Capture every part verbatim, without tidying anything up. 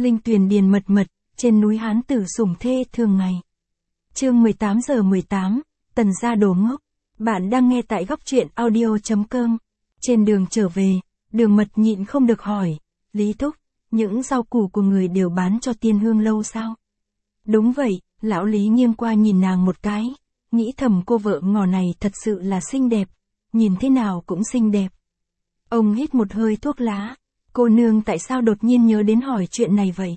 Linh tuyền điền mật mật, trên núi Hán tử sủng thê thường ngày. Chương mười tám giờ mười tám, Tần gia đồ ngốc. Bạn đang nghe tại góc truyện audio chấm com. Trên đường trở về, Đường Mật nhịn không được hỏi, Lý Thúc, những rau củ của người đều bán cho Tiên Hương lâu sao? Đúng vậy, lão Lý nghiêng qua nhìn nàng một cái, nghĩ thầm cô vợ ngỏ này thật sự là xinh đẹp, nhìn thế nào cũng xinh đẹp. Ông hít một hơi thuốc lá, cô nương tại sao đột nhiên nhớ đến hỏi chuyện này vậy?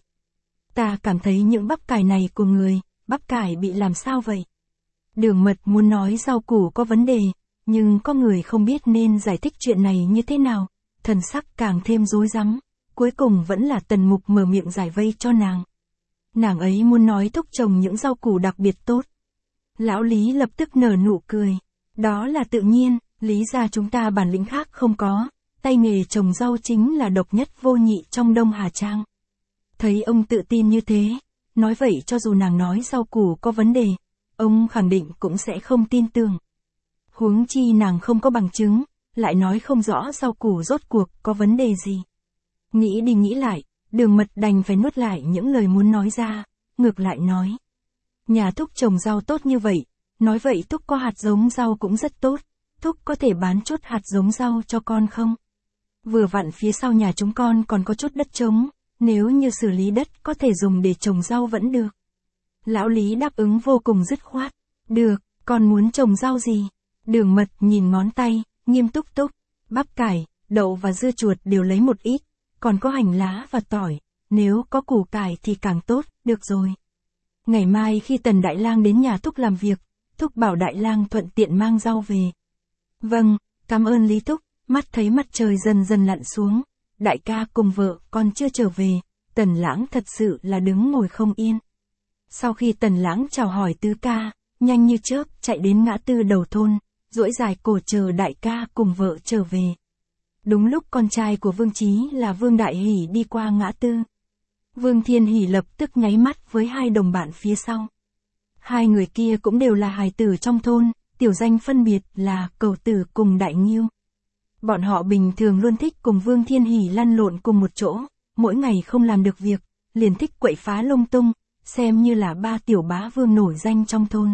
Ta cảm thấy những bắp cải này của người, bắp cải bị làm sao vậy? Đường Mật muốn nói rau củ có vấn đề, nhưng có người không biết nên giải thích chuyện này như thế nào, thần sắc càng thêm rối rắm, cuối cùng vẫn là Tần Mục mở miệng giải vây cho nàng. Nàng ấy muốn nói thúc trồng những rau củ đặc biệt tốt. Lão Lý lập tức nở nụ cười, đó là tự nhiên, Lý gia chúng ta bản lĩnh khác không có, tay nghề trồng rau chính là độc nhất vô nhị trong Đông Hà Trang. Thấy ông tự tin như thế, nói vậy cho dù nàng nói rau củ có vấn đề, ông khẳng định cũng sẽ không tin tưởng. Huống chi nàng không có bằng chứng, lại nói không rõ rau củ rốt cuộc có vấn đề gì. Nghĩ đi nghĩ lại, Đường Mật đành phải nuốt lại những lời muốn nói ra, ngược lại nói. Nhà thúc trồng rau tốt như vậy, nói vậy thúc có hạt giống rau cũng rất tốt, thúc có thể bán chút hạt giống rau cho con không? Vừa vặn phía sau nhà chúng con còn có chút đất trống, nếu như xử lý đất có thể dùng để trồng rau vẫn được. Lão Lý đáp ứng vô cùng dứt khoát. Được, con muốn trồng rau gì? Đường Mật nhìn ngón tay, nghiêm túc túc, bắp cải, đậu và dưa chuột đều lấy một ít, còn có hành lá và tỏi, nếu có củ cải thì càng tốt, được rồi. Ngày mai khi Tần Đại Lang đến nhà thúc làm việc, thúc bảo Đại Lang thuận tiện mang rau về. Vâng, cảm ơn Lý Thúc. Mắt thấy mặt trời dần dần lặn xuống, đại ca cùng vợ còn chưa trở về, Tần Lãng thật sự là đứng ngồi không yên. Sau khi Tần Lãng chào hỏi tứ ca, nhanh như chớp chạy đến ngã tư đầu thôn, duỗi dài cổ chờ đại ca cùng vợ trở về. Đúng lúc con trai của Vương Chí là Vương Đại Hỷ đi qua ngã tư. Vương Thiên Hỷ lập tức nháy mắt với hai đồng bạn phía sau. Hai người kia cũng đều là hài tử trong thôn, tiểu danh phân biệt là Cầu Tử cùng Đại Nghiêu. Bọn họ bình thường luôn thích cùng Vương Thiên Hỷ lăn lộn cùng một chỗ, mỗi ngày không làm được việc, liền thích quậy phá lung tung, xem như là ba tiểu bá vương nổi danh trong thôn.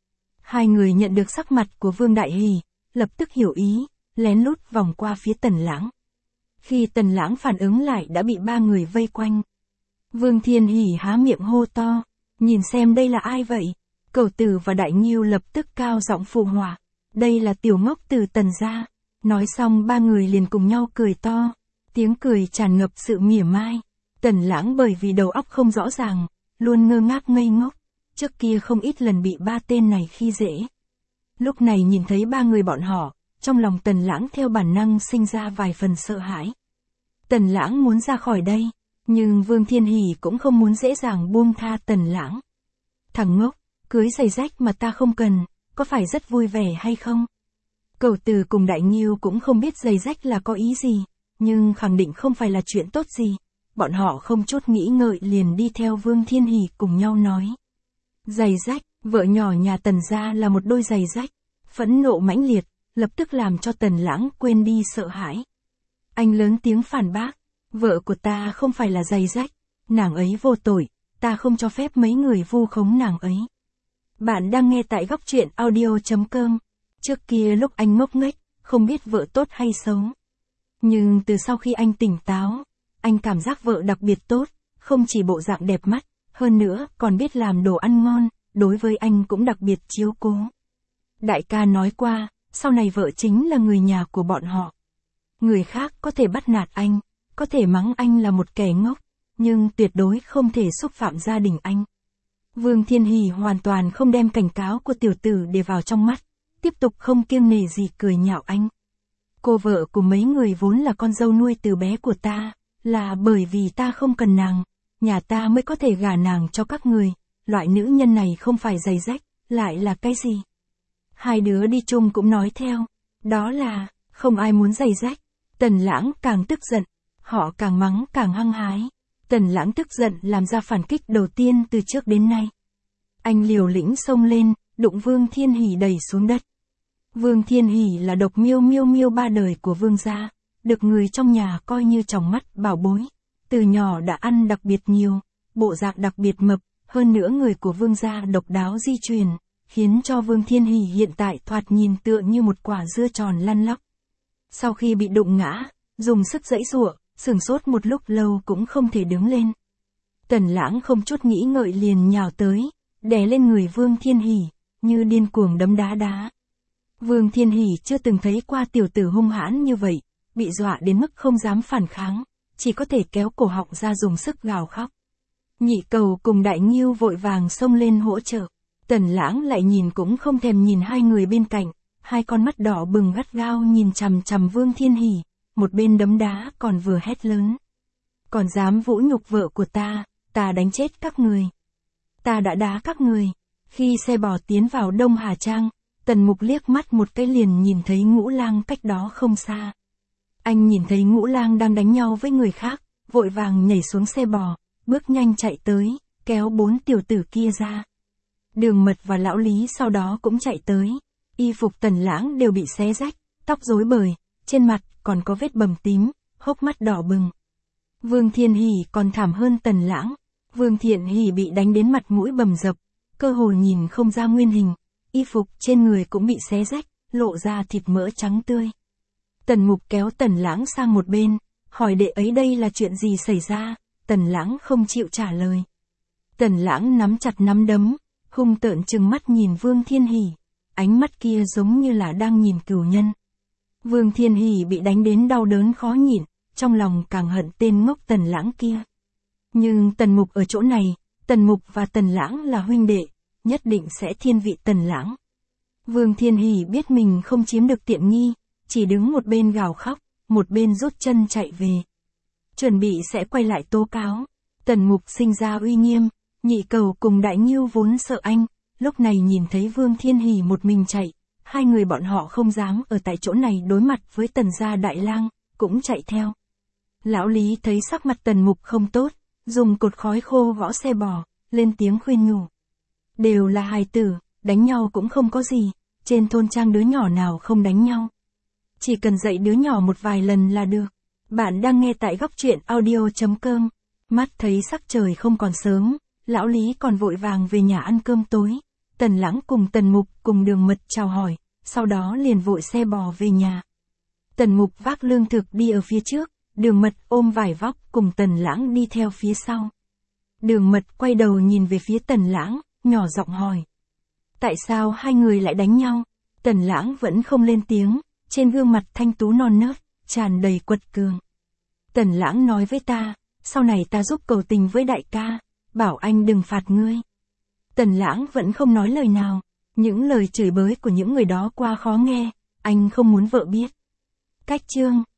Hai người nhận được sắc mặt của Vương Đại Hỷ, lập tức hiểu ý, lén lút vòng qua phía Tần Lãng. Khi Tần Lãng phản ứng lại đã bị ba người vây quanh. Vương Thiên Hỷ há miệng hô to, nhìn xem đây là ai vậy? Cầu Tử và Đại Nghiêu lập tức cao giọng phụ họa, đây là tiểu ngốc từ Tần gia. Nói xong ba người liền cùng nhau cười to, tiếng cười tràn ngập sự mỉa mai. Tần Lãng bởi vì đầu óc không rõ ràng, luôn ngơ ngác ngây ngốc, trước kia không ít lần bị ba tên này khi dễ. Lúc này nhìn thấy ba người bọn họ, trong lòng Tần Lãng theo bản năng sinh ra vài phần sợ hãi. Tần Lãng muốn ra khỏi đây, nhưng Vương Thiên Hỷ cũng không muốn dễ dàng buông tha Tần Lãng. Thằng ngốc, cưới giày rách mà ta không cần, có phải rất vui vẻ hay không? Cầu Tử cùng Đại Nghiêu cũng không biết giày rách là có ý gì, nhưng khẳng định không phải là chuyện tốt gì. Bọn họ không chút nghĩ ngợi liền đi theo Vương Thiên Hỷ cùng nhau nói. Giày rách, vợ nhỏ nhà Tần gia là một đôi giày rách, phẫn nộ mãnh liệt, lập tức làm cho Tần Lãng quên đi sợ hãi. Anh lớn tiếng phản bác, vợ của ta không phải là giày rách, nàng ấy vô tội, ta không cho phép mấy người vu khống nàng ấy. Bạn đang nghe tại góc truyện audio chấm com. Trước kia lúc anh ngốc nghếch, không biết vợ tốt hay xấu. Nhưng từ sau khi anh tỉnh táo, anh cảm giác vợ đặc biệt tốt, không chỉ bộ dạng đẹp mắt, hơn nữa còn biết làm đồ ăn ngon, đối với anh cũng đặc biệt chiếu cố. Đại ca nói qua, sau này vợ chính là người nhà của bọn họ. Người khác có thể bắt nạt anh, có thể mắng anh là một kẻ ngốc, nhưng tuyệt đối không thể xúc phạm gia đình anh. Vương Thiên Hỷ hoàn toàn không đem cảnh cáo của tiểu tử để vào trong mắt, tiếp tục không kiêng nể gì cười nhạo anh. Cô vợ của mấy người vốn là con dâu nuôi từ bé của ta, là bởi vì ta không cần nàng, nhà ta mới có thể gả nàng cho các người, loại nữ nhân này không phải giày rách, lại là cái gì? Hai đứa đi chung cũng nói theo, đó là, không ai muốn giày rách. Tần Lãng càng tức giận, họ càng mắng càng hăng hái. Tần Lãng tức giận làm ra phản kích đầu tiên từ trước đến nay. Anh liều lĩnh xông lên, đụng Vương Thiên Hỷ đẩy xuống đất. Vương Thiên Hỷ là độc miêu miêu miêu ba đời của Vương gia, được người trong nhà coi như tròng mắt bảo bối, từ nhỏ đã ăn đặc biệt nhiều, bộ dạng đặc biệt mập, hơn nữa người của Vương gia độc đáo di truyền, khiến cho Vương Thiên Hỷ hiện tại thoạt nhìn tựa như một quả dưa tròn lăn lóc. Sau khi bị đụng ngã, dùng sức giãy giụa, sửng sốt một lúc lâu cũng không thể đứng lên. Tần Lãng không chút nghĩ ngợi liền nhào tới, đè lên người Vương Thiên Hỷ, như điên cuồng đấm đá đá. Vương Thiên Hỷ chưa từng thấy qua tiểu tử hung hãn như vậy, bị dọa đến mức không dám phản kháng, chỉ có thể kéo cổ họng ra dùng sức gào khóc. Nhị Cầu cùng Đại Ngưu vội vàng xông lên hỗ trợ. Tần Lãng lại nhìn cũng không thèm nhìn hai người bên cạnh, hai con mắt đỏ bừng gắt gao nhìn chằm chằm Vương Thiên Hỷ, một bên đấm đá còn vừa hét lớn. Còn dám vũ nhục vợ của ta, ta đánh chết các người. Ta đã đá các người. Khi xe bò tiến vào Đông Hà Trang, Tần Mục liếc mắt một cái liền nhìn thấy Ngũ Lang cách đó không xa. Anh nhìn thấy Ngũ Lang đang đánh nhau với người khác, vội vàng nhảy xuống xe bò, bước nhanh chạy tới, kéo bốn tiểu tử kia ra. Đường Mật và Lão Lý sau đó cũng chạy tới, y phục Tần Lãng đều bị xé rách, tóc rối bời, trên mặt còn có vết bầm tím, hốc mắt đỏ bừng. Vương Thiên Hỷ còn thảm hơn Tần Lãng, Vương Thiện Hỷ bị đánh đến mặt mũi bầm dập, cơ hồ nhìn không ra nguyên hình, y phục trên người cũng bị xé rách, lộ ra thịt mỡ trắng tươi. Tần Mục kéo Tần Lãng sang một bên, hỏi đệ ấy đây là chuyện gì xảy ra, Tần Lãng không chịu trả lời. Tần Lãng nắm chặt nắm đấm, hung tợn trừng mắt nhìn Vương Thiên Hỷ, ánh mắt kia giống như là đang nhìn cừu nhân. Vương Thiên Hỷ bị đánh đến đau đớn khó nhịn, trong lòng càng hận tên ngốc Tần Lãng kia. Nhưng Tần Mục ở chỗ này, Tần Mục và Tần Lãng là huynh đệ, nhất định sẽ thiên vị Tần Lãng. Vương Thiên Hỷ biết mình không chiếm được tiện nghi, chỉ đứng một bên gào khóc, một bên rút chân chạy về. Chuẩn bị sẽ quay lại tố cáo. Tần Mục sinh ra uy nghiêm, Nhị Cầu cùng Đại Ngưu vốn sợ anh, lúc này nhìn thấy Vương Thiên Hỷ một mình chạy, hai người bọn họ không dám ở tại chỗ này đối mặt với Tần gia đại lang, cũng chạy theo. Lão Lý thấy sắc mặt Tần Mục không tốt, dùng cột khói khô gõ xe bò, lên tiếng khuyên nhủ. Đều là hài tử, đánh nhau cũng không có gì, trên thôn trang đứa nhỏ nào không đánh nhau. Chỉ cần dạy đứa nhỏ một vài lần là được. Bạn đang nghe tại góc truyện audio chấm com. Mắt thấy sắc trời không còn sớm, Lão Lý còn vội vàng về nhà ăn cơm tối. Tần Lãng cùng Tần Mục cùng Đường Mật chào hỏi, sau đó liền vội xe bò về nhà. Tần Mục vác lương thực đi ở phía trước, Đường Mật ôm vải vóc cùng Tần Lãng đi theo phía sau. Đường Mật quay đầu nhìn về phía Tần Lãng, nhỏ giọng hỏi. Tại sao hai người lại đánh nhau? Tần Lãng vẫn không lên tiếng, trên gương mặt thanh tú non nớt, tràn đầy quật cường. Tần Lãng nói với ta, sau này ta giúp cầu tình với đại ca, bảo anh đừng phạt ngươi. Tần Lãng vẫn không nói lời nào, những lời chửi bới của những người đó qua khó nghe, anh không muốn vợ biết. Cách chương